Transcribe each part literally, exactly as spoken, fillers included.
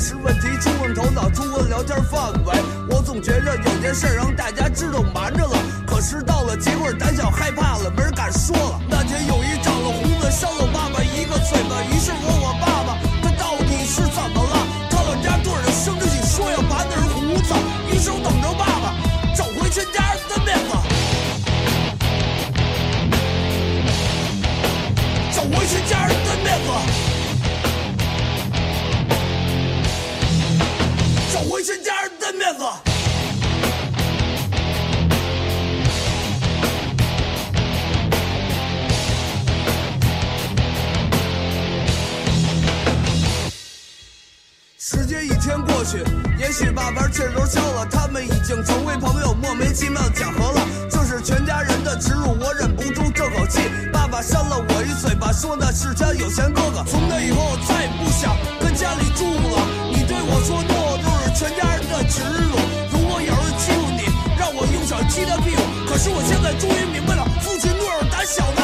是问题出问头脑，出问聊天范围。我总觉着有件事让大家知道瞒着了，可是到了结果胆小害怕了，没人敢说了。那天有一长了胡子扇了我爸爸一个嘴巴，于是问我爸爸他到底是怎么了。他老家对着生着气说要拔那人胡子，于是我等着爸爸找回全家人的面子，找回全家人的面子，找回全家人的面子。时间一天过去，也许爸爸气都消了，他们已经成为朋友，莫名其妙讲和了。这是全家人的耻辱，我忍不住这口气。爸爸扇了我一嘴巴，说那是他有钱哥哥。从那以后，我再也不想跟家里住了。你对我说 no， 就是全家人的耻辱。如果有人欺负你，让我用脚踢他屁股。可是我现在终于明白了，父亲怒而胆小的。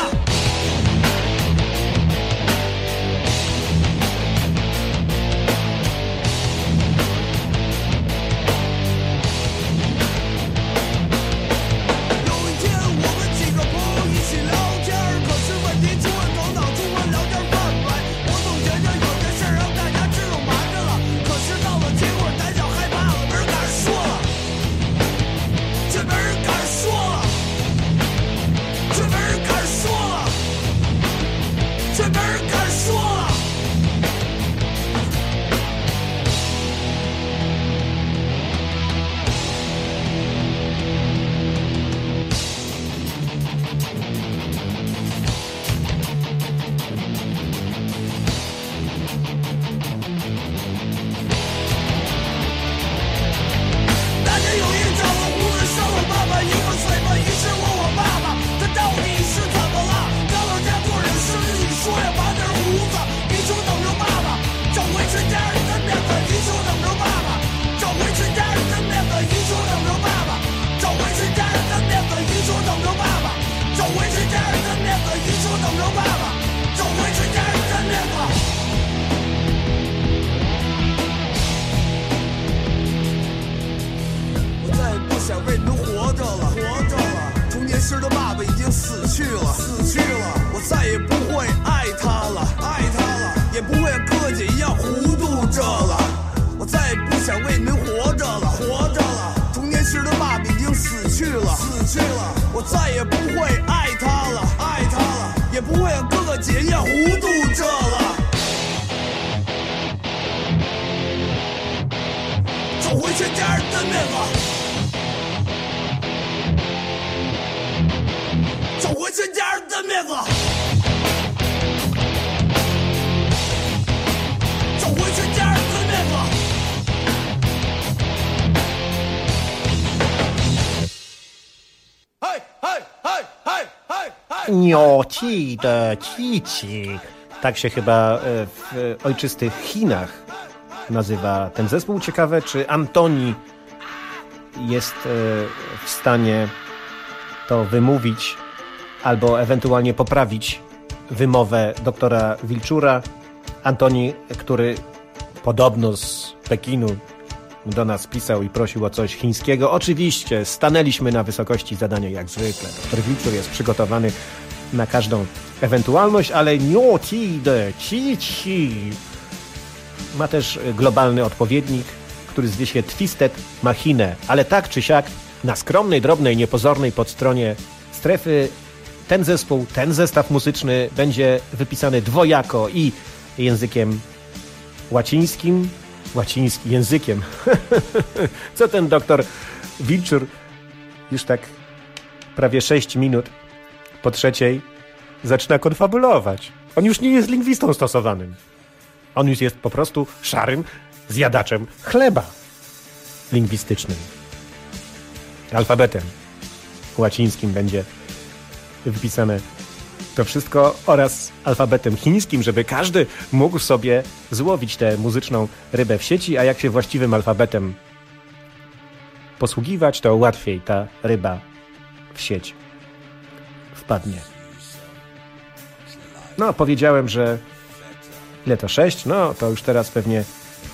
Nioci de Cici. Tak się chyba w ojczystych Chinach nazywa ten zespół. Ciekawe, czy Antoni jest w stanie to wymówić albo ewentualnie poprawić wymowę doktora Wilczura. Antoni, który podobno z Pekinu do nas pisał i prosił o coś chińskiego. Oczywiście stanęliśmy na wysokości zadania jak zwykle. Doktor Wilczur jest przygotowany na każdą ewentualność, ale Nioci de Cici ma też globalny odpowiednik, który zwie się Twisted Machine, ale tak czy siak na skromnej, drobnej, niepozornej podstronie strefy ten zespół, ten zestaw muzyczny będzie wypisany dwojako i językiem łacińskim, łacińskim językiem. Co ten doktor Wilczur już tak prawie sześć minut po trzeciej zaczyna konfabulować. On już nie jest lingwistą stosowanym. On już jest po prostu szarym zjadaczem chleba lingwistycznym. Alfabetem łacińskim będzie wypisane to wszystko oraz alfabetem chińskim, żeby każdy mógł sobie złowić tę muzyczną rybę w sieci, a jak się właściwym alfabetem posługiwać, to łatwiej ta ryba w sieć wpadnie. No, powiedziałem, że ile to sześć? No, to już teraz pewnie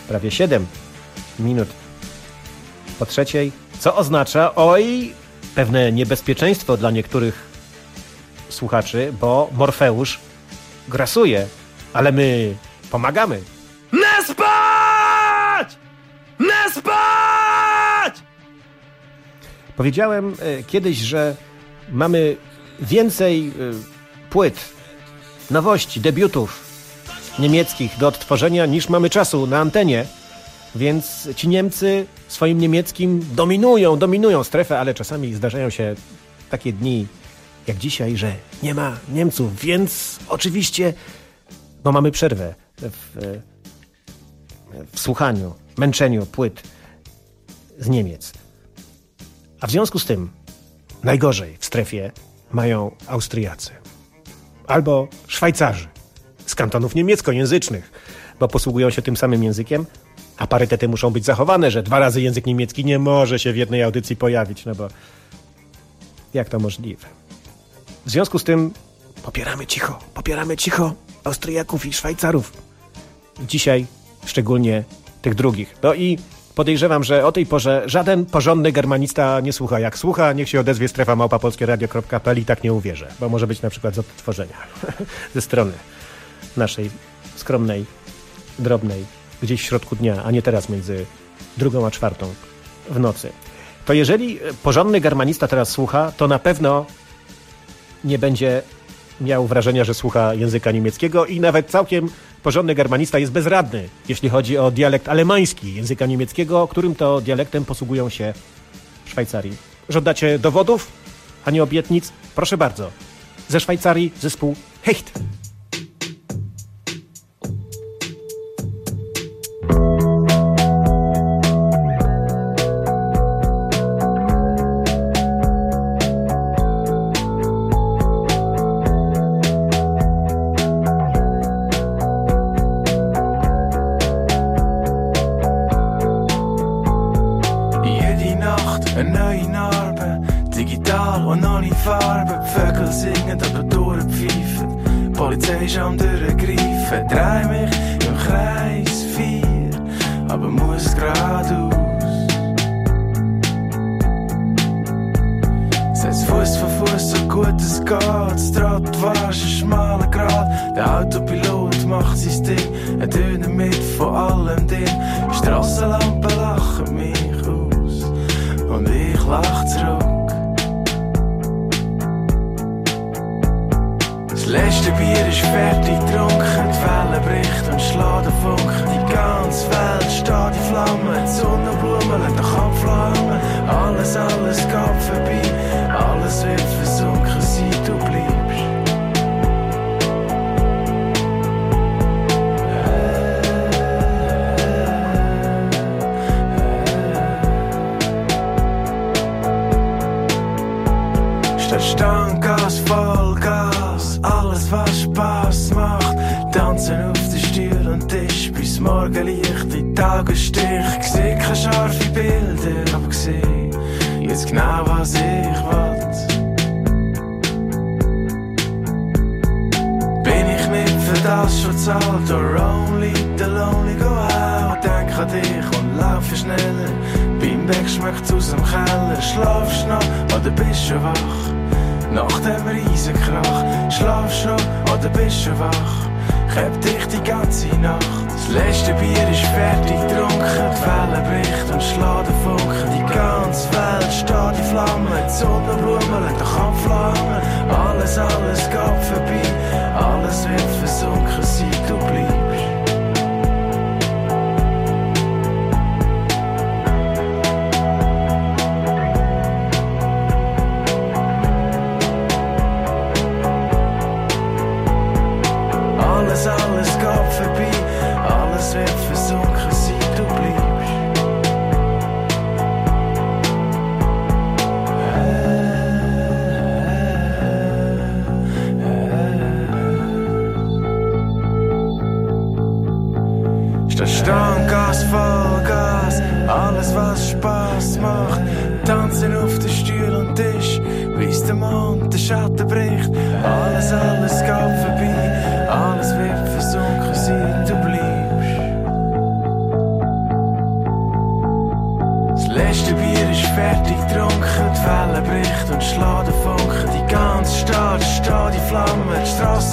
prawie siedem minut po trzeciej, co oznacza, oj, pewne niebezpieczeństwo dla niektórych słuchaczy, bo Morfeusz grasuje, ale my pomagamy. Nie spać! Nie spać! Powiedziałem e, kiedyś, że mamy więcej e, płyt, nowości, debiutów niemieckich do odtworzenia niż mamy czasu na antenie, więc ci Niemcy swoim niemieckim dominują, dominują strefę, ale czasami zdarzają się takie dni jak dzisiaj, że nie ma Niemców, więc oczywiście no mamy przerwę w, w słuchaniu, męczeniu płyt z Niemiec. A w związku z tym najgorzej w strefie mają Austriacy albo Szwajcarzy z kantonów niemieckojęzycznych, bo posługują się tym samym językiem, a parytety muszą być zachowane, że dwa razy język niemiecki nie może się w jednej audycji pojawić, no bo jak to możliwe? W związku z tym popieramy cicho, popieramy cicho Austriaków i Szwajcarów. Dzisiaj szczególnie tych drugich. No i podejrzewam, że o tej porze żaden porządny germanista nie słucha. Jak słucha, niech się odezwie strefa małpa polskie radio kropka p l i tak nie uwierzę, bo może być na przykład z odtworzenia ze strony naszej skromnej, drobnej, gdzieś w środku dnia, a nie teraz między drugą a czwartą w nocy. To jeżeli porządny germanista teraz słucha, to na pewno nie będzie miał wrażenia, że słucha języka niemieckiego i nawet całkiem porządny germanista jest bezradny, jeśli chodzi o dialekt alemański języka niemieckiego, którym to dialektem posługują się w Szwajcarii. Żądacie dowodów, a nie obietnic? Proszę bardzo. Ze Szwajcarii zespół Hecht.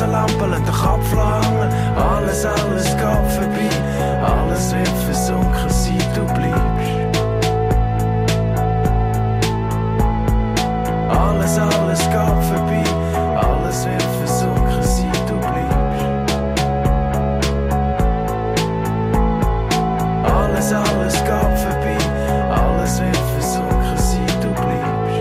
Taschenlampe lässt den Kopf langen. Alles, alles geht vorbei, alles wird versunken, seit du bleibst. Alles, alles geht vorbei, alles wird versunken, seit du bleibst. Alles, alles geht vorbei, alles wird versunken, seit du bleibst.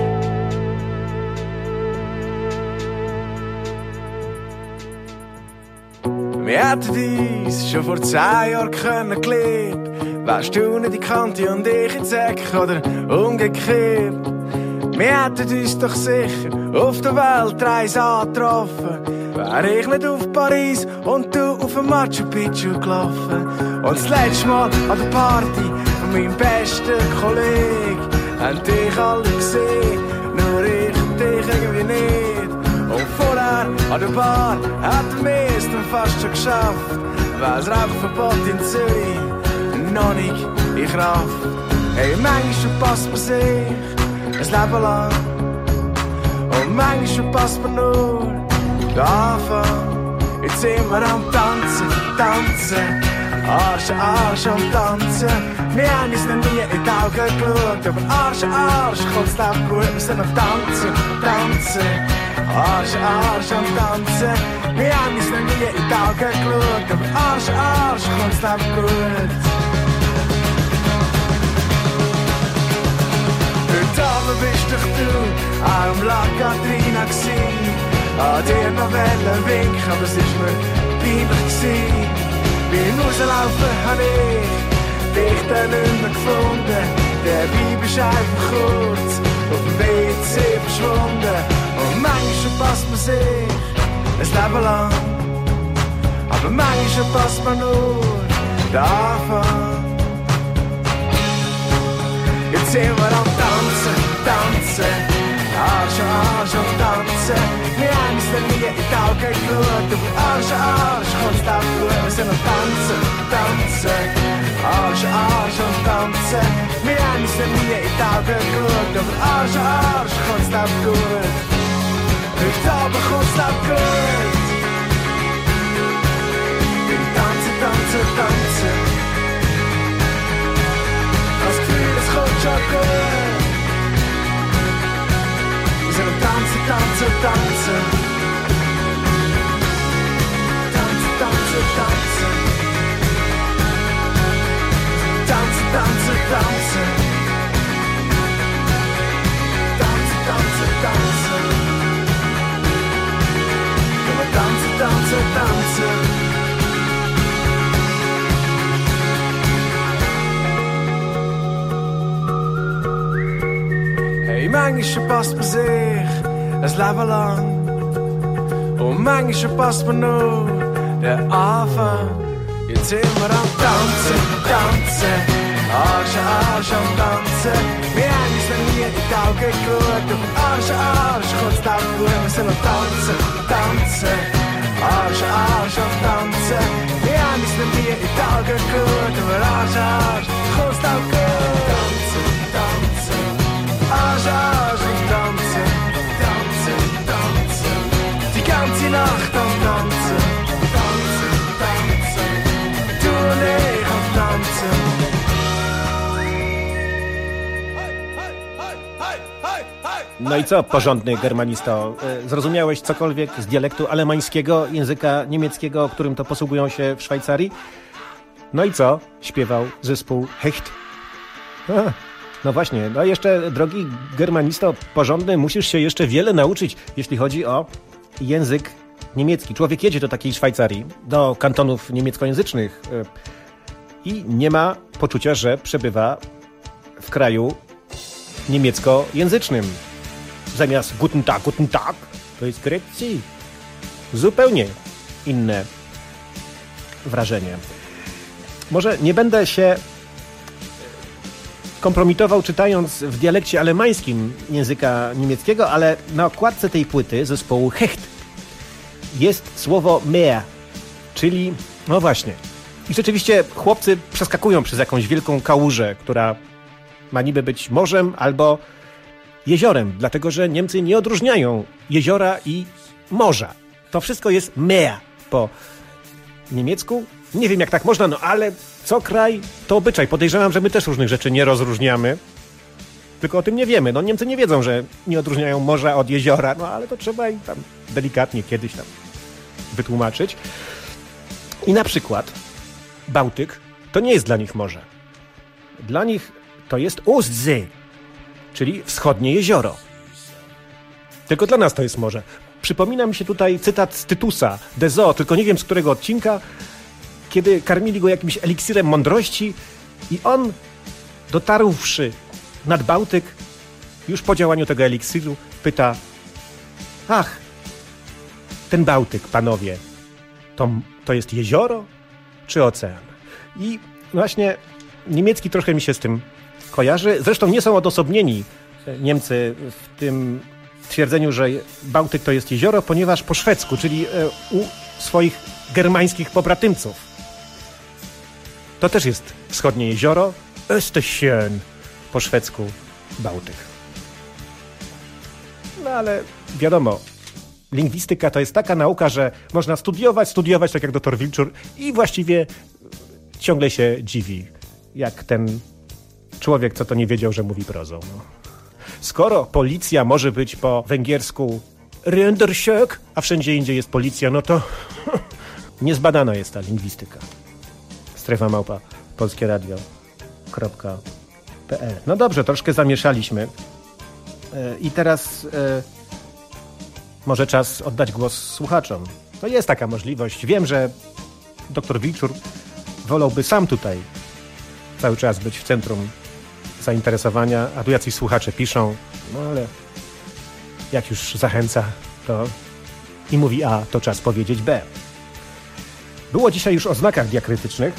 Wir hätten uns schon vor zehn Jahren kennengelernt. Wärst du nicht die Kante und ich ins Eck oder umgekehrt? Wir hätten uns doch sicher auf der Weltreise angetroffen. Wär ich nicht auf Paris und du auf dem Machu Picchu gelaufen. Und das letzte Mal an der Party von meinem besten Kollegen haben dich alle gesehen, nur ich und dich irgendwie nicht. Und vorher an der Bar hätten wir es dann fast schon geschafft, weil das Rauchverbot in Zürich noch nicht in Kraft. Hey, manchmal passt man sich ein Leben lang und manchmal passt man nur den Anfang. Jetzt sind wir am Tanzen, tanzen, Arsch an Arsch am Tanzen. Wir haben uns noch nie in die Augen geschaut, aber Arsch an Arsch kommt's Leben gut. Wir sind am Tanzen, tanzen, Arsch an Arsch am Tanzen. Wir haben uns noch nie in die Augen geschaut, aber Arsch an Arsch kommt's Leben gut. Heute Abend bist doch du auch im La Catrina gsi. An dir noch wollen winken, aber es ist mir peinlich gsi. Beim Rauslaufen hab ich dich dann nicht mehr gefunden. Der Vibe ist einfach kurz auf dem W C verschwunden. Und manchmal passt man sich ein Leben lang, aber manchmal passt man nur den Anfang. Jetzt sind wir am Tanzen, tanzen, Arsch an Arsch am Tanzen. Wir haben uns noch nie in die Augen geschaut, aber Arsch an Arsch kommt's auch gut. Wir sind am Tanzen, tanzen, Arsch an Arsch am Tanzen. Wir haben uns noch nie in die Augen geschaut, aber Arsch an Arsch kommt's auch gut. Heute Abend kommt's auch gut. Wir tanzen, tanzen, tanzen. Das Gefühl, es kommt schon gut. Wir sind am Tanzen, tanzen, tanzen. Tanzen, tanzen, tanzen. Tanzen, tanzen, tanzen. Tanzen, tanzen, tanzen. Können wir tanzen, tanzen, tanzen. Hey, manchmal passt man sich ein Leben lang und manchmal passt man nur den Anfang. Jetzt sind wir am Tanzen, tanzen, Arsch an Arsch am Tanzen. Wir haben uns noch nie in die Augen geschaut, aber Arsch an Arsch kommt's auch gut. Wir sind am Tanzen, tanzen, Arsch an Arsch am Tanzen. Wir haben uns noch nie in die Augen geschaut, aber Arsch an Arsch kommt's auch gut. Tanzen, tanzen, Arsch an Arsch am Tanzen, tanzen, tanzen. Die ganze Nacht am Tanzen, tanzen, tanzen. Du und ich am Tanzen. No i co, porządny germanisto? Zrozumiałeś cokolwiek z dialektu alemańskiego, języka niemieckiego, którym to posługują się w Szwajcarii? No i co? Śpiewał zespół Hecht. A, no właśnie, no jeszcze, drogi germanisto porządny, musisz się jeszcze wiele nauczyć, jeśli chodzi o język niemiecki. Człowiek jedzie do takiej Szwajcarii, do kantonów niemieckojęzycznych i nie ma poczucia, że przebywa w kraju niemieckojęzycznym. Zamiast guten Tag, guten Tag, to jest Grecji. Zupełnie inne wrażenie. Może nie będę się kompromitował czytając w dialekcie alemańskim języka niemieckiego, ale na okładce tej płyty zespołu Hecht jest słowo Meer, czyli no właśnie. I rzeczywiście chłopcy przeskakują przez jakąś wielką kałużę, która ma niby być morzem albo jeziorem, dlatego że Niemcy nie odróżniają jeziora i morza. To wszystko jest Meer po niemiecku. Nie wiem, jak tak można, no ale co kraj, to obyczaj. Podejrzewam, że my też różnych rzeczy nie rozróżniamy. Tylko o tym nie wiemy. No Niemcy nie wiedzą, że nie odróżniają morza od jeziora, no ale to trzeba im tam delikatnie kiedyś tam wytłumaczyć. I na przykład Bałtyk to nie jest dla nich morze. Dla nich to jest Ostsee, czyli wschodnie jezioro. Tylko dla nas to jest morze. Przypomina mi się tutaj cytat z Tytusa, de Zoo, tylko nie wiem z którego odcinka, kiedy karmili go jakimś eliksirem mądrości i on, dotarłszy nad Bałtyk, już po działaniu tego eliksiru, pyta: ach, ten Bałtyk, panowie, to, to jest jezioro czy ocean? I właśnie niemiecki troszkę mi się z tym kojarzy. Zresztą nie są odosobnieni Niemcy w tym twierdzeniu, że Bałtyk to jest jezioro, ponieważ po szwedzku, czyli u swoich germańskich pobratymców, to też jest wschodnie jezioro, Östersjön, po szwedzku Bałtyk. No ale wiadomo, lingwistyka to jest taka nauka, że można studiować, studiować, tak jak doktor Wilczur, i właściwie ciągle się dziwi, jak ten człowiek, co to nie wiedział, że mówi prozą. No. Skoro policja może być po węgiersku Rönderkök, a wszędzie indziej jest policja, no to niezbadana jest ta lingwistyka. Strefa małpa polskieradio kropka pe el. No dobrze, troszkę zamieszaliśmy. I teraz e, może czas oddać głos słuchaczom. No jest taka możliwość. Wiem, że doktor Wilczur wolałby sam tutaj cały czas być w centrum zainteresowania, a tu jacyś słuchacze piszą, no ale jak już zachęca, to i mówi A, to czas powiedzieć B. Było dzisiaj już o znakach diakrytycznych.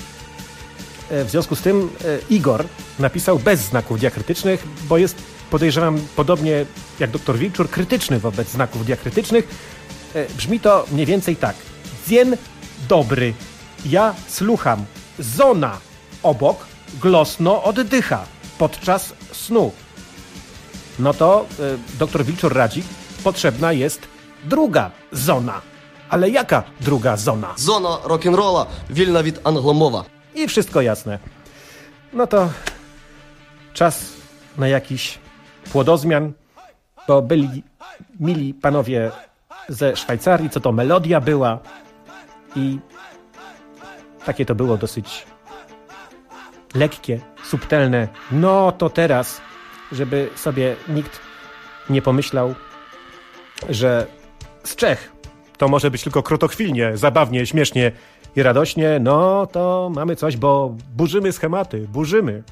W związku z tym Igor napisał bez znaków diakrytycznych, bo jest, podejrzewam, podobnie jak doktor Wilczur, krytyczny wobec znaków diakrytycznych. Brzmi to mniej więcej tak. Dzień dobry, ja słucham. Zona obok glosno oddycha podczas snu. No to y, doktor Wilczur radzi, potrzebna jest druga zona. Ale jaka druga zona? Zona rock'n'rolla, wilna від anglomova. I wszystko jasne. No to czas na jakiś płodozmian, bo byli mili panowie ze Szwajcarii, co to melodia była i takie to było dosyć lekkie, subtelne. No to teraz, żeby sobie nikt nie pomyślał, że z Czech to może być tylko krotochwilnie, zabawnie, śmiesznie i radośnie, no to mamy coś, bo burzymy schematy, burzymy.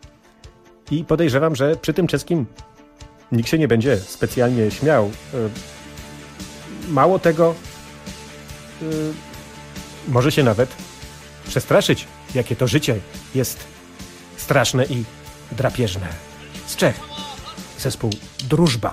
I podejrzewam, że przy tym czeskim nikt się nie będzie specjalnie śmiał. Mało tego, może się nawet przestraszyć, jakie to życie jest straszne i drapieżne. Z Czech zespół Drużba.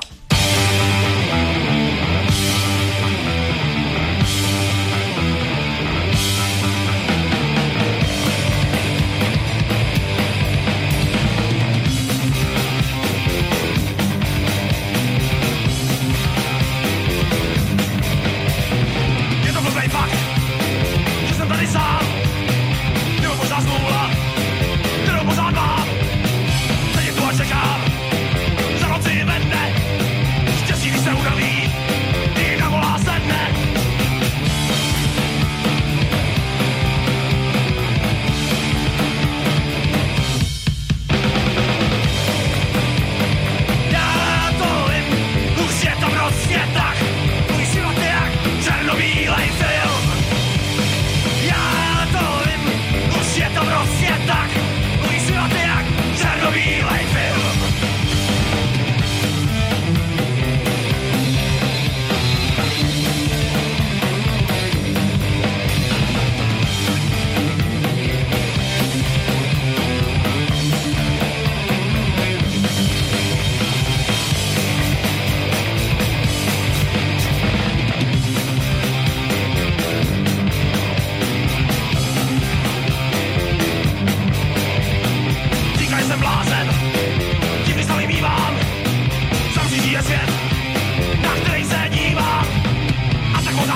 Svět, na který se dívám, a tak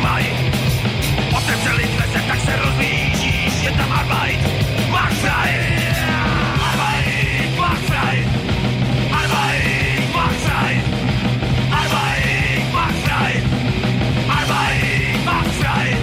trzymaj. Potem przelitwę se tak se rozliczysz, je tam Arbeit, mach frei. Arbeit, mach frei. Arbeit, mach frei. Arbeit, mach frei. Arbeit, mach frei.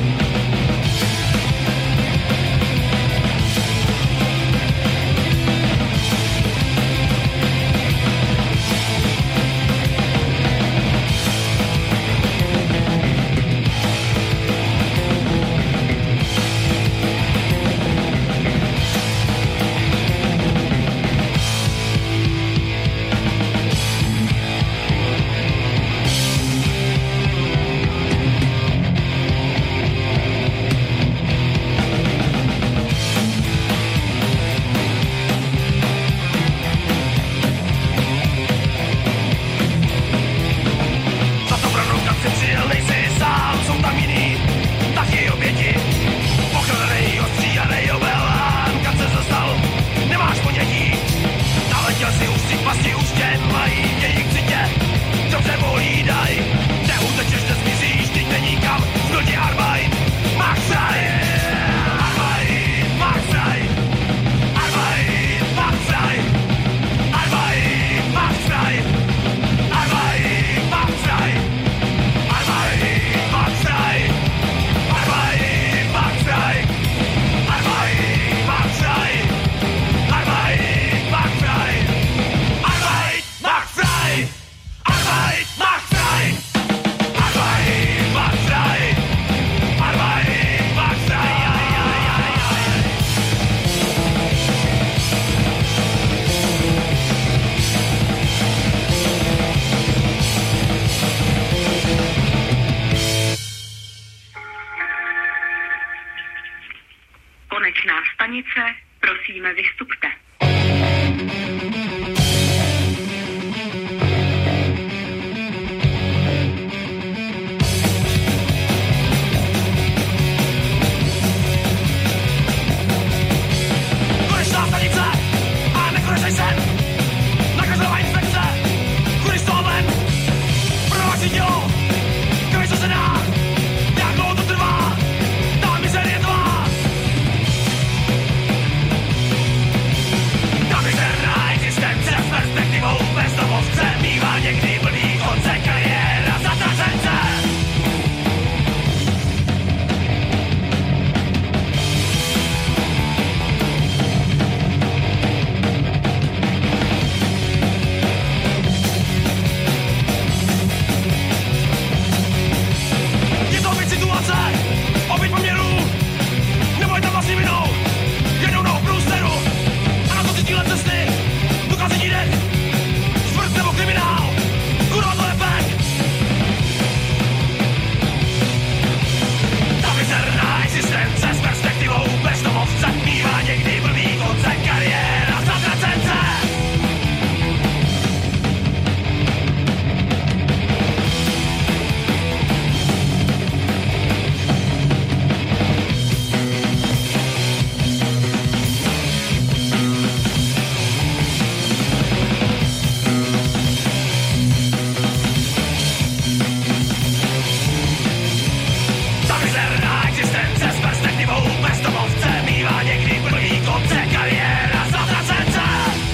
Konečná stanice, prosíme, vystupte. Konečná stanice, a nekonečnej sen. Nakazová inspekce, kudy z toho ven. Pro vaši tělo, když to se dá. Jak dlouho to trvá, ta mizerie tvá. Ta mizerná existence s perspektivou bezdomovce mívá někdy blbý konce, kariéra zatracence. Je to opět situace, opět poměrů, nebo je tam vlastní vinou, jednou nohou průsteru, a na to ty tíhle cesty, dochází jít, smrt nebo kriminál, kurva to je pek. Ta mizerná existence s perspektivou bezdomovce mívá někdy blbý konce, kariéra zatracence. Ta mizerná existence s perspektivou bezdomovce mívá někdy blbý konce, kariéra zatracence.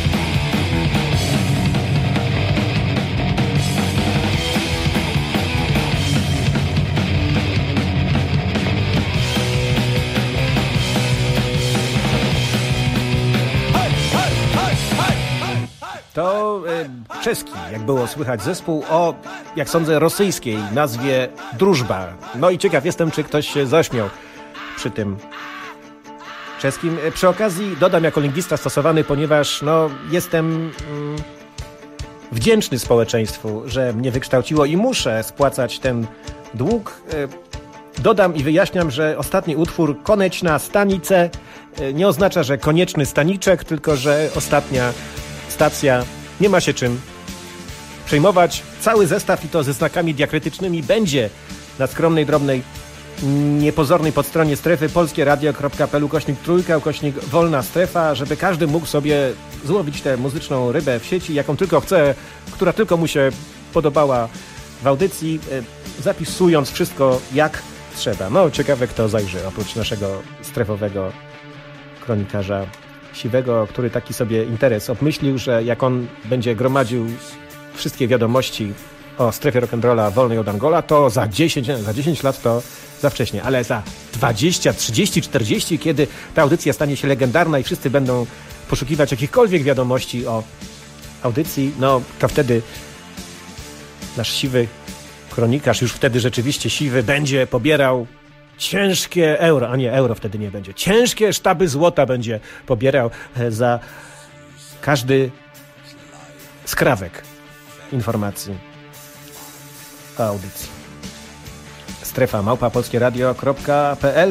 To e, czeski, jak było słychać, zespół o, jak sądzę, rosyjskiej nazwie Drużba. No i ciekaw jestem, czy ktoś się zaśmiał przy tym czeskim. E, Przy okazji dodam jako lingwista stosowany, ponieważ no, jestem mm, wdzięczny społeczeństwu, że mnie wykształciło i muszę spłacać ten dług. E, Dodam i wyjaśniam, że ostatni utwór Konečná stanice e, nie oznacza, że konieczny staniczek, tylko że ostatnia stacja, nie ma się czym przejmować. Cały zestaw, i to ze znakami diakrytycznymi, będzie na skromnej, drobnej, niepozornej podstronie strefy polskieradio.pl ukośnik trójka, ukośnik wolna strefa, żeby każdy mógł sobie złowić tę muzyczną rybę w sieci, jaką tylko chce, która tylko mu się podobała w audycji, zapisując wszystko, jak trzeba. No, ciekawe kto zajrzy, oprócz naszego strefowego kronikarza Siwego, który taki sobie interes obmyślił, że jak on będzie gromadził wszystkie wiadomości o strefie rock'n'rolla wolnej od Angola, to za dziesięć, za dziesięć lat to za wcześnie, ale za dwadzieścia, trzydzieści, czterdzieści, kiedy ta audycja stanie się legendarna i wszyscy będą poszukiwać jakichkolwiek wiadomości o audycji, no to wtedy nasz siwy kronikarz, już wtedy rzeczywiście siwy, będzie pobierał ciężkie euro, a nie, euro wtedy nie będzie, ciężkie sztaby złota będzie pobierał za każdy skrawek informacji o audycji. Strefa małpa polskieradio kropka p l.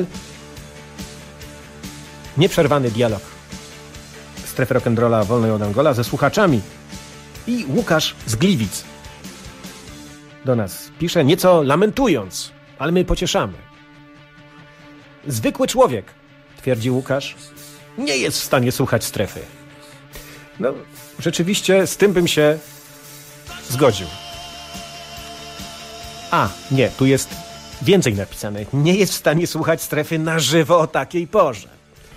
Nieprzerwany dialog strefy rock'n'rolla wolnej od Angola ze słuchaczami. I Łukasz z Gliwic do nas pisze, nieco lamentując, ale my pocieszamy. Zwykły człowiek, twierdzi Łukasz, nie jest w stanie słuchać strefy. No, rzeczywiście z tym bym się zgodził. A, nie, tu jest więcej napisane. Nie jest w stanie słuchać strefy na żywo o takiej porze.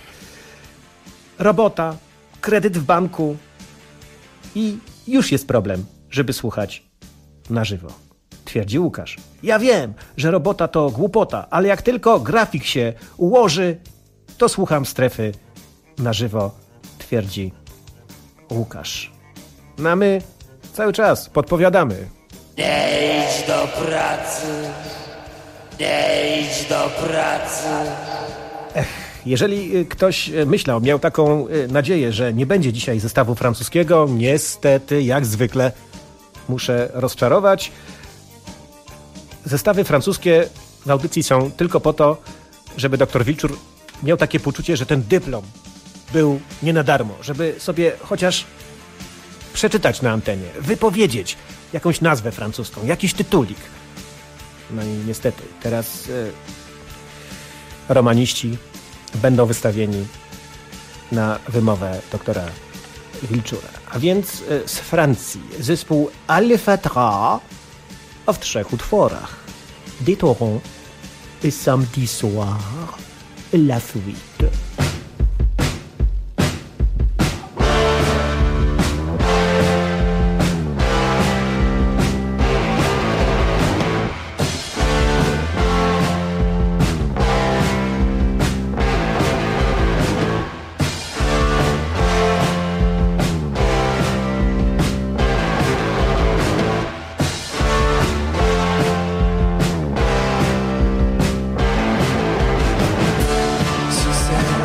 Robota, kredyt w banku i już jest problem, żeby słuchać na żywo. Twierdzi Łukasz. Ja wiem, że robota to głupota, ale jak tylko grafik się ułoży, to słucham strefy na żywo, twierdzi Łukasz. No a my cały czas podpowiadamy. Nie idź do pracy, nie idź do pracy. Ech, jeżeli ktoś myślał, miał taką nadzieję, że nie będzie dzisiaj zestawu francuskiego, niestety, jak zwykle, muszę rozczarować. Zestawy francuskie w audycji są tylko po to, żeby doktor Wilczur miał takie poczucie, że ten dyplom był nie na darmo, żeby sobie chociaż przeczytać na antenie, wypowiedzieć jakąś nazwę francuską, jakiś tytulik. No i niestety, teraz y, romaniści będą wystawieni na wymowę doktora Wilczura. A więc y, z Francji zespół Alfatra w trzech utworach. Des Torrents et Samedi Soir, La Fuite. She said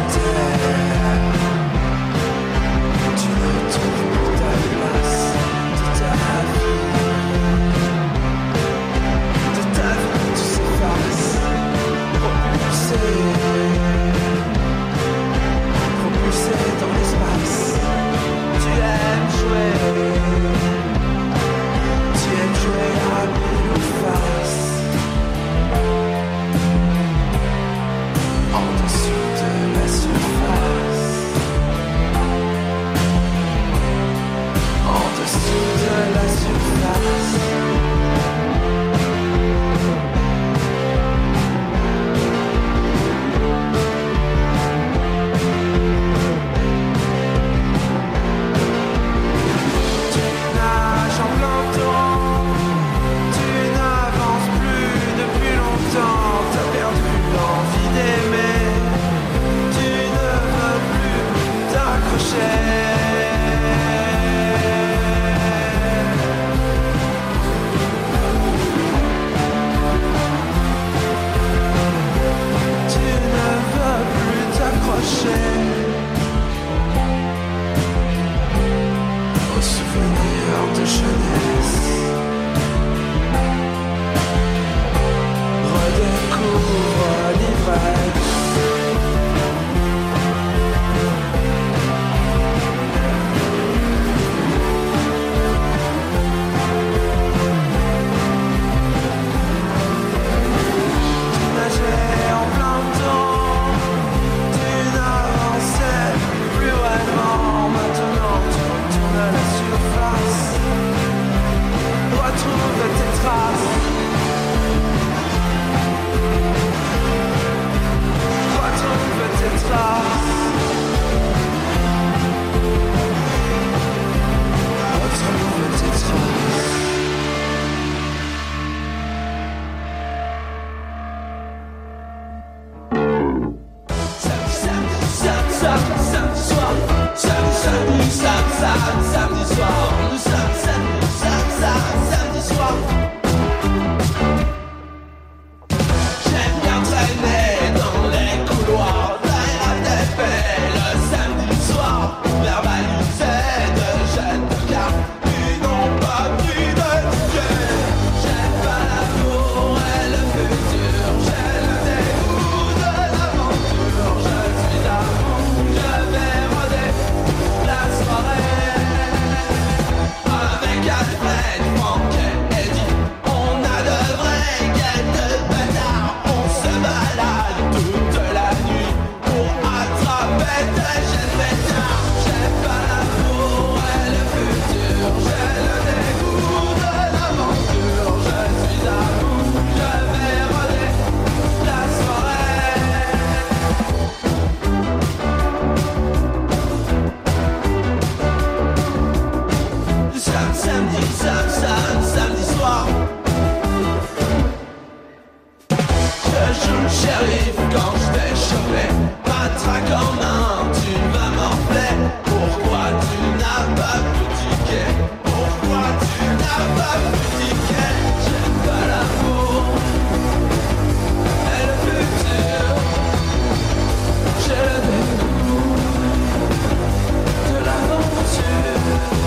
t'arrives quand je t'ai chopé. Matraque en main, tu vas morfler. Pourquoi tu n'as pas pu ticket? Pourquoi tu n'as pas pu ticket? J'aime pas l'amour et le futur. J'ai le dégoût de l'aventure.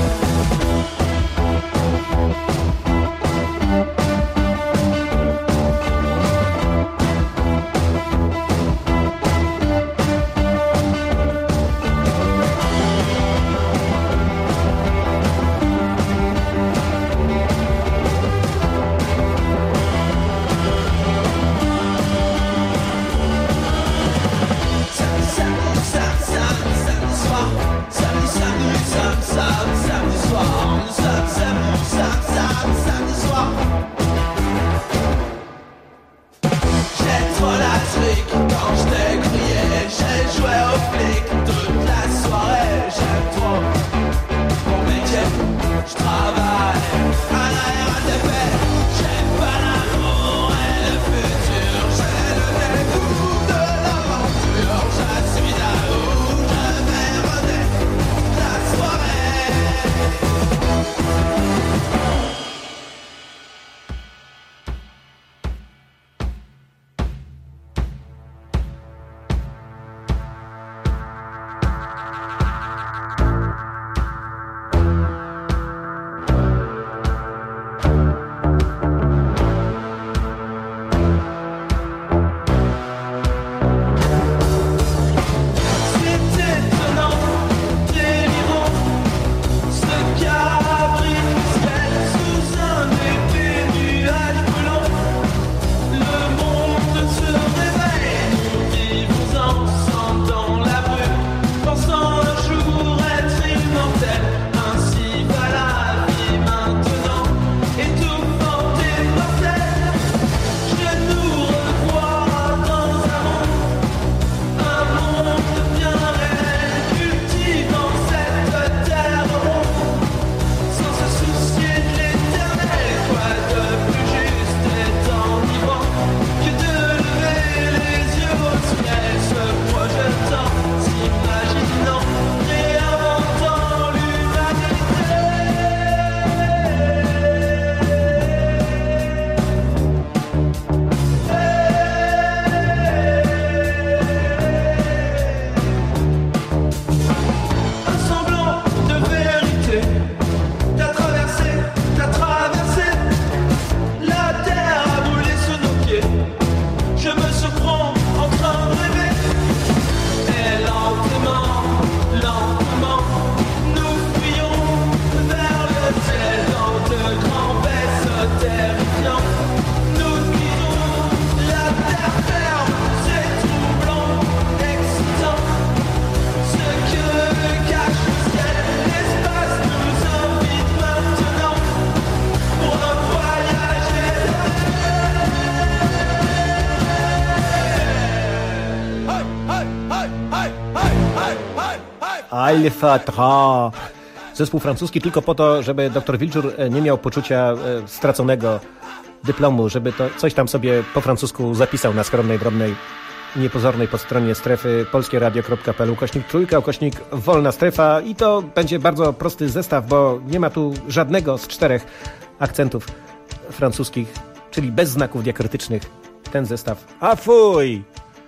Alfatra. Zespół francuski tylko po to, żeby doktor Wilczur nie miał poczucia straconego dyplomu, żeby to coś tam sobie po francusku zapisał na skromnej, drobnej, niepozornej podstronie strefy polskieradio kropka p l ukośnik trójka, ukośnik wolna strefa i to będzie bardzo prosty zestaw, bo nie ma tu żadnego z czterech akcentów francuskich, czyli bez znaków diakrytycznych. Ten zestaw, a fuj!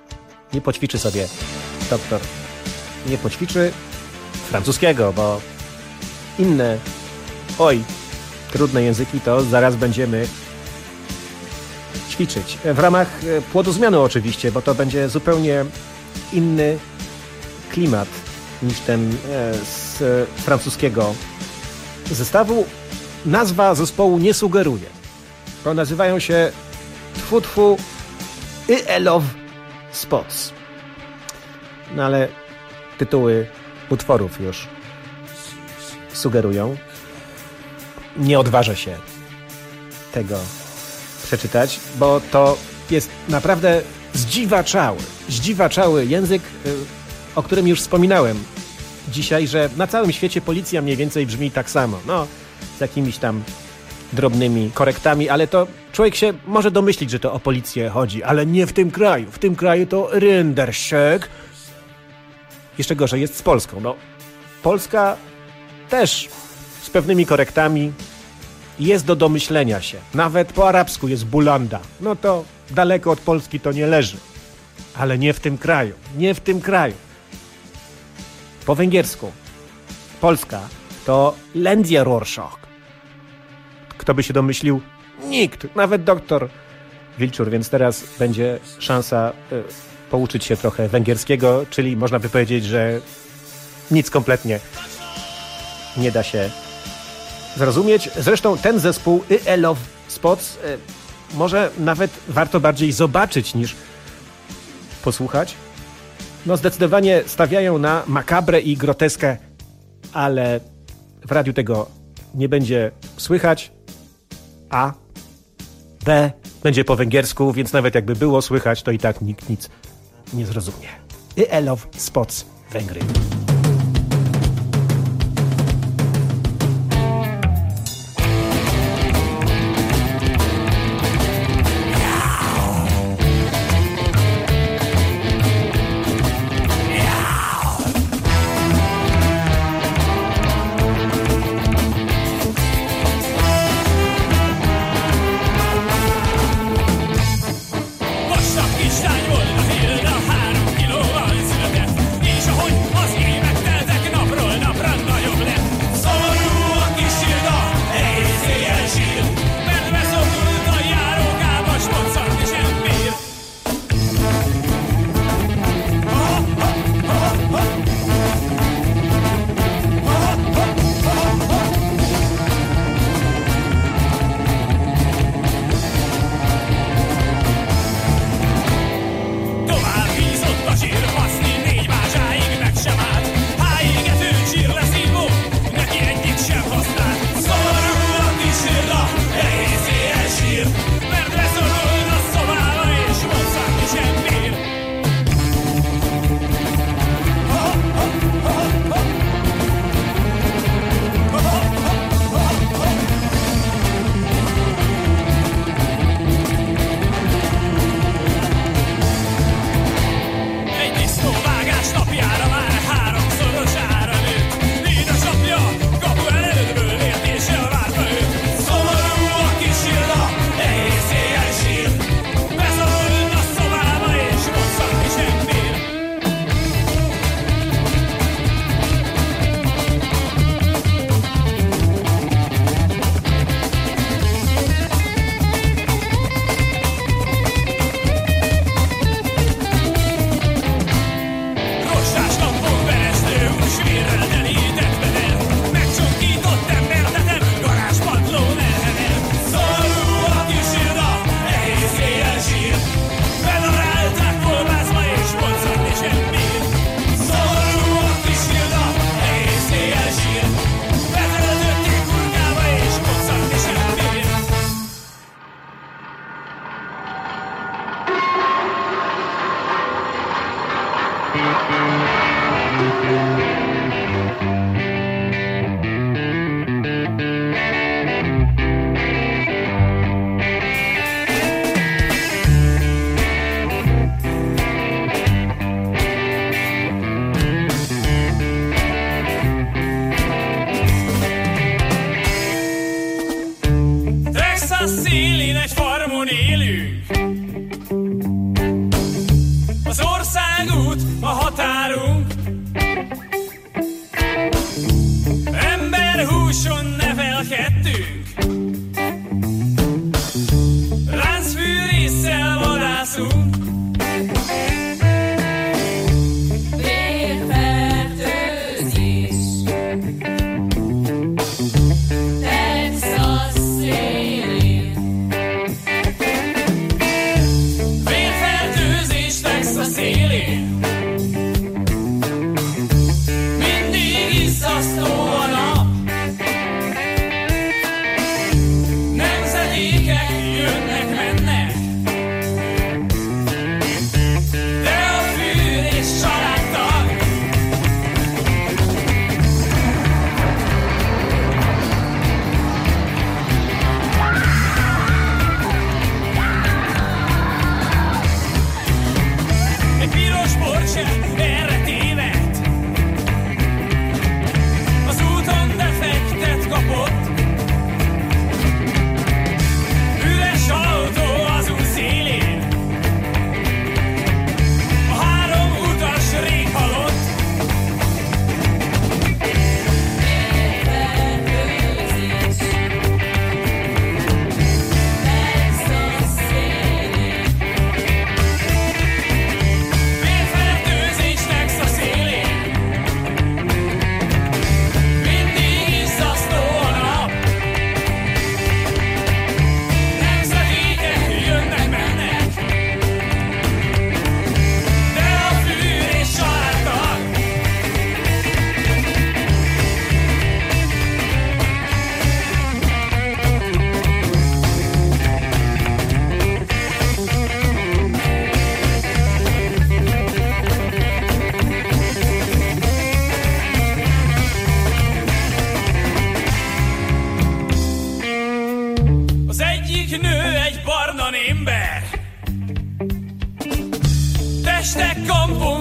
Nie poćwiczy sobie doktor. Nie poćwiczy francuskiego, bo inne, oj, trudne języki to zaraz będziemy ćwiczyć. W ramach płodozmiany oczywiście, bo to będzie zupełnie inny klimat niż ten z francuskiego zestawu. Nazwa zespołu nie sugeruje, bo nazywają się Tfu Tfu I Love Spots. No ale tytuły utworów już sugerują. Nie odważę się tego przeczytać, bo to jest naprawdę zdziwaczały, zdziwaczały język, o którym już wspominałem dzisiaj, że na całym świecie policja mniej więcej brzmi tak samo. No, z jakimiś tam drobnymi korektami, ale to człowiek się może domyślić, że to o policję chodzi, ale nie w tym kraju. W tym kraju to Rinderszek. Jeszcze gorzej jest z Polską. No, Polska też z pewnymi korektami jest do domyślenia się. Nawet po arabsku jest bulanda. No to daleko od Polski to nie leży. Ale nie w tym kraju. Nie w tym kraju. Po węgiersku Polska to Lędzierorszok. Kto by się domyślił? Nikt. Nawet doktor Wilczur, więc teraz będzie szansa y, pouczyć się trochę węgierskiego, czyli można by powiedzieć, że nic kompletnie nie da się zrozumieć. Zresztą ten zespół I Love Spots y, może nawet warto bardziej zobaczyć niż posłuchać. No zdecydowanie stawiają na makabrę i groteskę, ale w radiu tego nie będzie słychać, a B będzie po węgiersku, więc nawet jakby było słychać, to i tak nikt nic nie zrozumie. I Love Spots Węgry.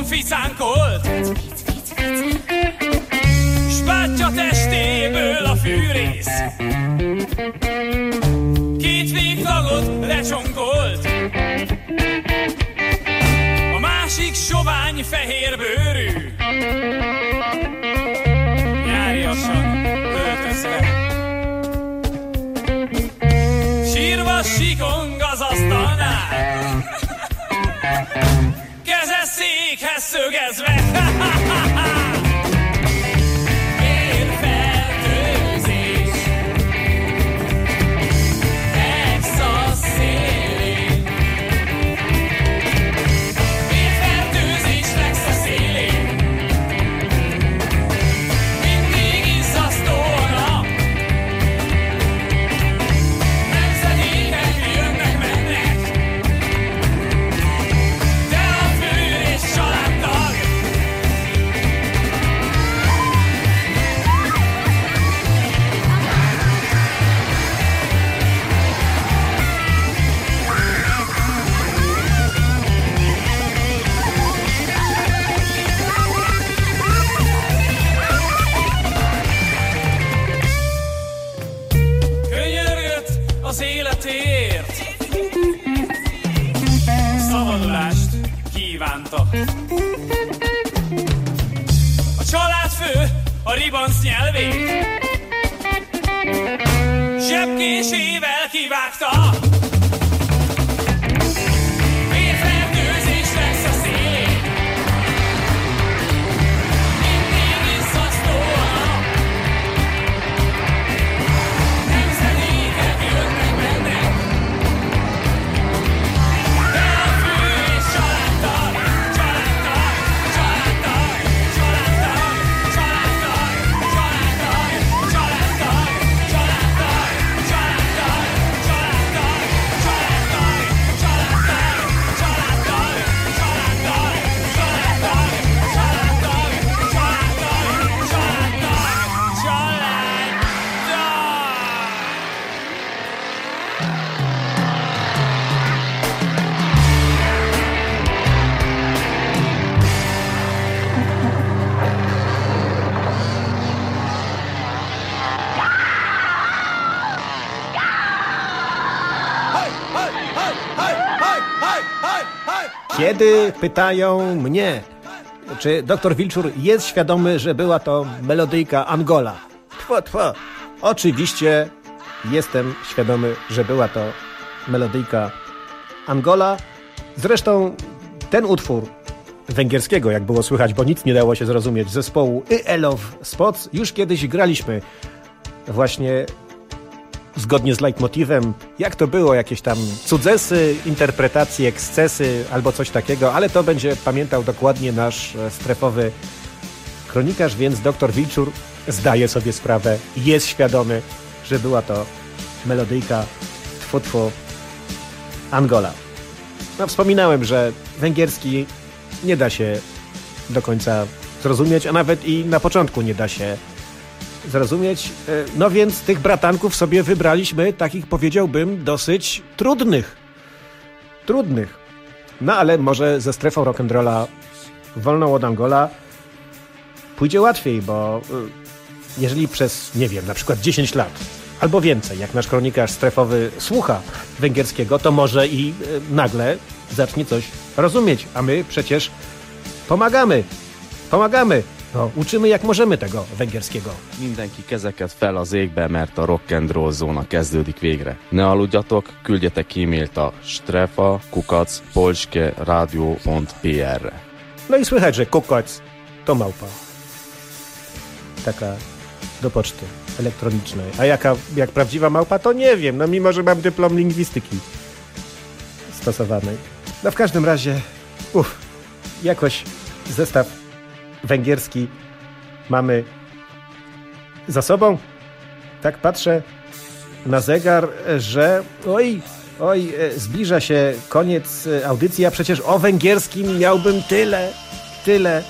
ficánkolt, s bátyja testéből a fűrész két végtagot lecsonkolt, a másik sovány fehérbőrű, nyáriasan öltözve. Sírva sikong az asztalnál, keze székhez szögezve. Vérfertőzés, Texas szélén. Vérfertőzés Texas szélén. Mindig izzasztó a nap. Nemzedékek jönnek, mennek, de a fűrész családtag. Könyörgött az életért, szabadulást kívánta. A családfő a ribanc nyelvét zsebkésével kivágta. Vérfertőzés lesz a szélén, mindig izzasztó a nap. Nemzedékek jönnek, mennek, de a fűrész családtag, családtag, családtag, családtag, családtag, családtag, családtag, családtag, családtag, családtag, családtag, családtag, családtag, családtag, családtag, családtag, családtag, Kiedy pytają mnie, czy doktor Wilczur jest świadomy, że była to melodyjka Angola? Tfu, tfu. Oczywiście jestem świadomy, że była to melodyjka Angola. Zresztą ten utwór węgierskiego, jak było słychać, bo nic nie dało się zrozumieć, zespołu I Love Spots, już kiedyś graliśmy właśnie zgodnie z leitmotivem, jak to było, jakieś tam cudzesy, interpretacje, ekscesy albo coś takiego, ale to będzie pamiętał dokładnie nasz strefowy kronikarz, więc doktor Wilczur zdaje sobie sprawę, jest świadomy, że była to melodyjka tfu, tfu, Angola. No, wspominałem, że węgierski nie da się do końca zrozumieć, a nawet i na początku nie da się zrozumieć. No więc tych bratanków sobie wybraliśmy, takich powiedziałbym dosyć trudnych. Trudnych. No ale może ze strefą rock'n'rolla wolną od Angola pójdzie łatwiej, bo jeżeli przez, nie wiem, na przykład dziesięć lat albo więcej, jak nasz kronikarz strefowy słucha węgierskiego, to może i nagle zacznie coś rozumieć, a my przecież pomagamy. Pomagamy. No, uczymy jak możemy tego węgierskiego. Mindenki kezeket fel az égbe, mert a rock'n'roll zóna kezdődik végre. Ne aludjatok, küldjetek e-mailt a strefa kukac polskie radio pont p r. No i słychać, że kukac to małpa. Taka do poczty elektronicznej. A jaka, jak prawdziwa małpa, to nie wiem. No mimo, że mam dyplom lingwistyki stosowanej. No w każdym razie, uff, jakoś zestaw węgierski mamy za sobą. Tak patrzę na zegar, że oj, oj, zbliża się koniec audycji, a przecież o węgierskim miałbym tyle, tyle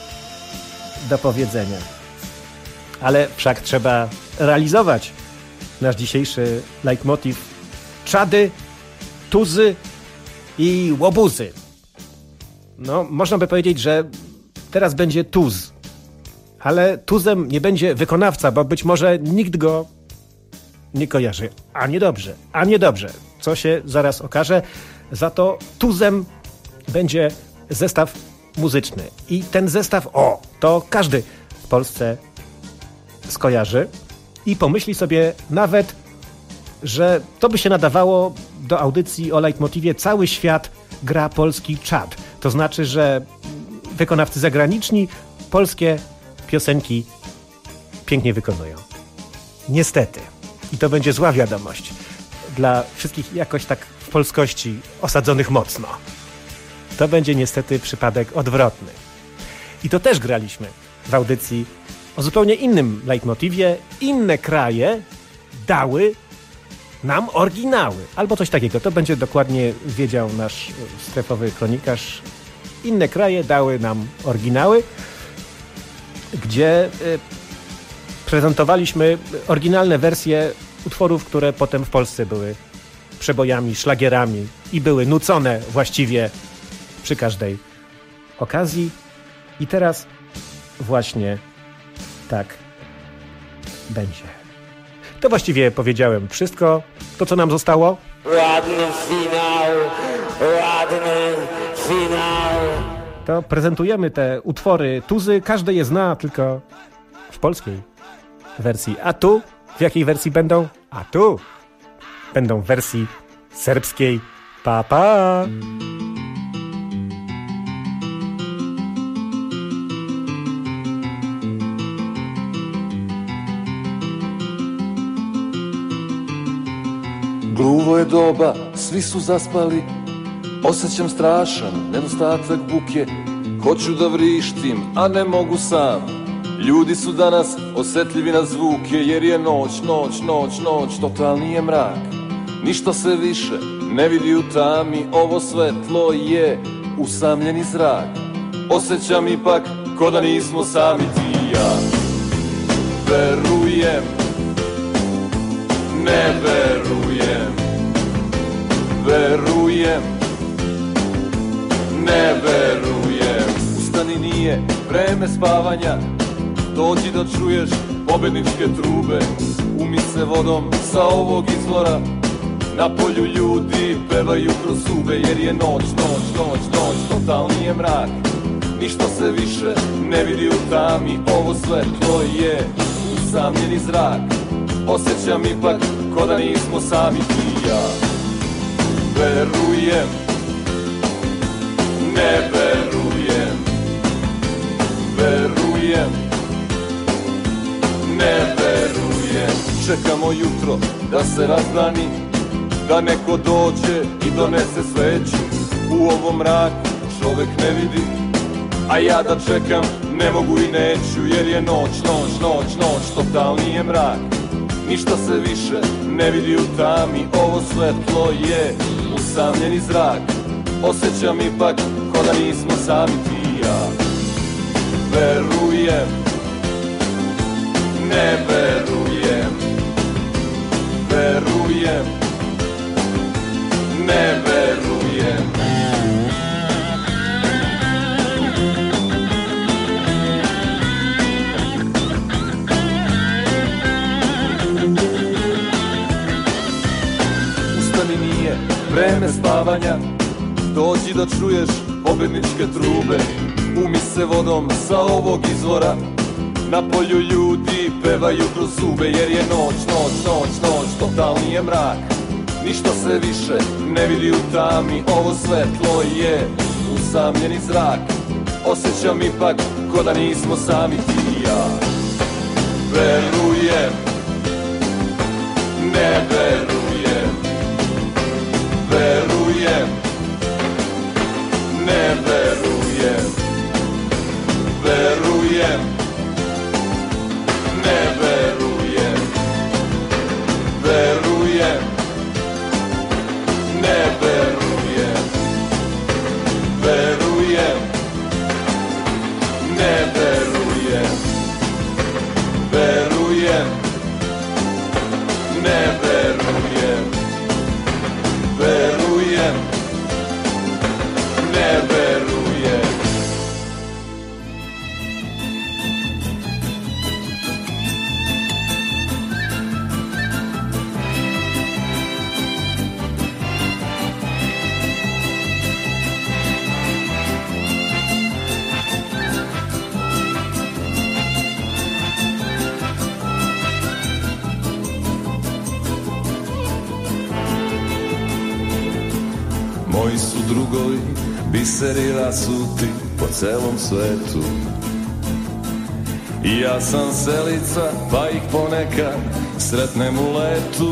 do powiedzenia. Ale wszak trzeba realizować nasz dzisiejszy leitmotiv: czady, tuzy i łobuzy. no można by powiedzieć, że teraz będzie tuz. Ale tuzem nie będzie wykonawca, bo być może nikt go nie kojarzy. A niedobrze, a niedobrze. Co się zaraz okaże. Za to tuzem będzie zestaw muzyczny. I ten zestaw, o, to każdy w Polsce skojarzy i pomyśli sobie nawet, że to by się nadawało do audycji o leitmotivie Cały świat gra polski czad. To znaczy, że wykonawcy zagraniczni polskie piosenki pięknie wykonują. Niestety. I to będzie zła wiadomość dla wszystkich jakoś tak w polskości osadzonych mocno. To będzie niestety przypadek odwrotny. I to też graliśmy w audycji o zupełnie innym leitmotivie. Inne kraje dały nam oryginały. Albo coś takiego. To będzie dokładnie wiedział nasz strefowy kronikarz. Inne kraje dały nam oryginały, gdzie y, prezentowaliśmy oryginalne wersje utworów, które potem w Polsce były przebojami, szlagierami i były nucone właściwie przy każdej okazji. I teraz właśnie tak będzie. To właściwie powiedziałem wszystko. To, co nam zostało? Ładny finał, ładny finał. To prezentujemy te utwory tuzy. Każdy je zna, tylko w polskiej wersji. A tu? W jakiej wersji będą? A tu będą w wersji serbskiej. Pa, pa! Gluvo je doba, svi su zaspali, osjećam strašan nedostatak buke. Hoću da vrištim, a ne mogu sam. Ljudi su danas osjetljivi na zvuke, jer je noć, noć, noć, noć, totalni je mrak. Ništa se više ne vidi u tami, ovo svetlo je usamljeni zrak. Osjećam ipak ko da nismo sami ti i ja. Verujem, ne verujem, verujem, ne verujem. Ustani, nije vreme spavanja, dođi da čuješ pobedničke trube. Umi se vodom sa ovog izvora, na polju ljudi pevaju kroz zube. Jer je noć, noć, noć, noć, totalni je mrak. Ništa se više ne vidi u tami, ovo svetlo je usamljeni zrak. Osjećam ipak ko da nismo sami ti i ja. Verujem, ne verujem, verujem, ne verujem. Čekamo jutro da se razdani, da neko dođe i donese sveću. U ovom mraku čovek ne vidi, a ja da čekam ne mogu i neću. Jer je noć, noć, noć, noć, totalni je mrak. Ništa se više ne vidi u tami, ovo svetlo je usamljeni zrak. Osjećam ipak ko da nismo sami ti i ja. Verujem, ne verujem, verujem, ne verujem. Vreme spavanja, dođi da čuješ pobedničke trube. Umi se vodom sa ovog izvora, na polju ljudi pevaju kroz zube. Jer je noć, noć, noć, noć, totalni je mrak. Ništa se više ne vidi u tami, ovo svetlo je usamljeni zrak. Osjećam ipak ko da nismo sami ti i ja. Verujem, ne verujem, verujem, ne verujem, verujem, ne verujem, verujem, ne verujem, verujem, ne verujem, verujem, ne verujem. Moji su drugovi biseri rasuti po celom svetu. I ja sam selica, pa ih ponekad sretnem u letu.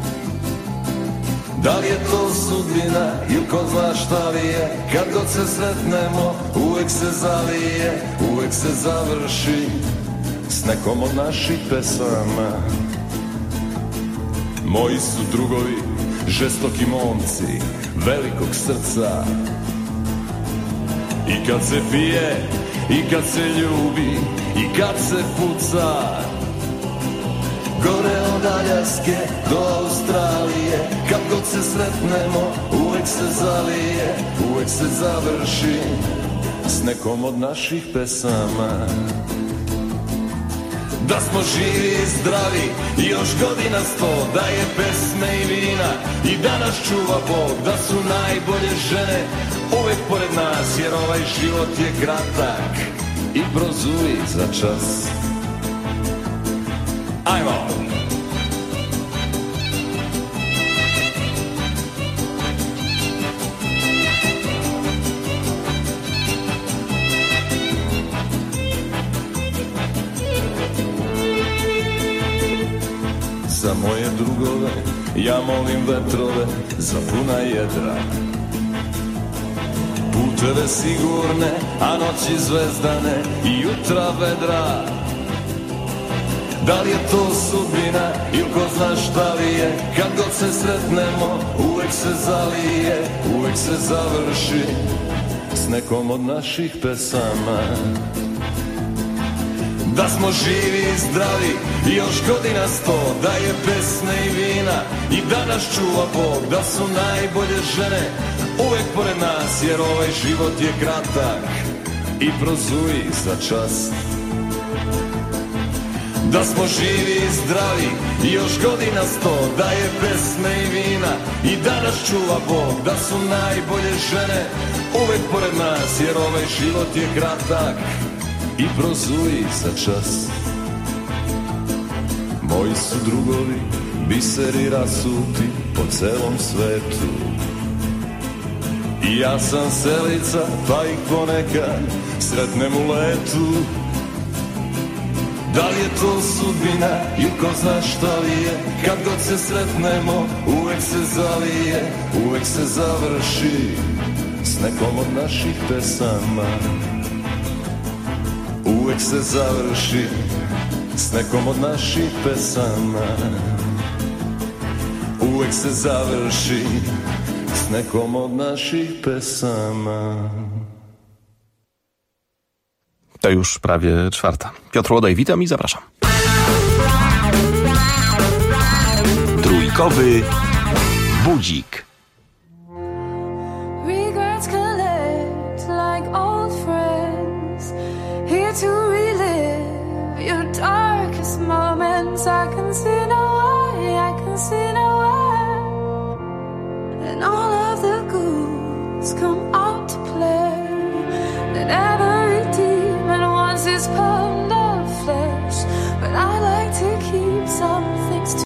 Da li je to sudbina ili ko zna šta li je, kad god se sretnemo uvek se zalije, uvek se završi s nekom od naših pesama. Moji su drugovi žestoki momci velikog srca. I kad se pije, i kad se ljubi, i kad se puca. Gore od Aljaske do Australije, kad god se sretnemo, uvek se zalije, uvek se završi s nekom od naših pesama. Da smo živi i zdravi i još godina sto, da je pesme i vina i da nas čuva Bog, da su najbolje žene uvek pored nas, jer ovaj život je kratak i prozuji za čas. Ajmo! Za moje drugove ja molim vetrove za puna jedra, puteve sigurne, a noći zvezdane i jutra vedra. Da li je to sudbina ili ko zna šta li je, kad god se sretnemo uvek se zalije, uvek se završi s nekom od naših pesama. Da smo živi i zdravi i još godina sto, da je pesme i vina i da nas čuva Bog, da su najbolje žene uvek pored nas, jer ovaj život je kratak i prozuji za čas. Da smo živi i zdravi i još godina sto, da je pesme i vina i da nas čuva Bog, da su najbolje žene uvek pored nas, jer ovaj život je kratak i prozuji za čas. Moji su drugovi biseri rasuti po celom svetu. I ja sam selica, pa ih ponekad sretnem u letu. Da li je to sudbina ili ko zna šta li je, kad god se sretnemo uvek se zalije, uvek se završi s nekom od naših pesama. Uvek se završi s nekom od naših pesama. Uvek se završi s nekom od našich pesama. To już prawie czwarta. Piotr Łodaj, witam i zapraszam. Trójkowy budzik.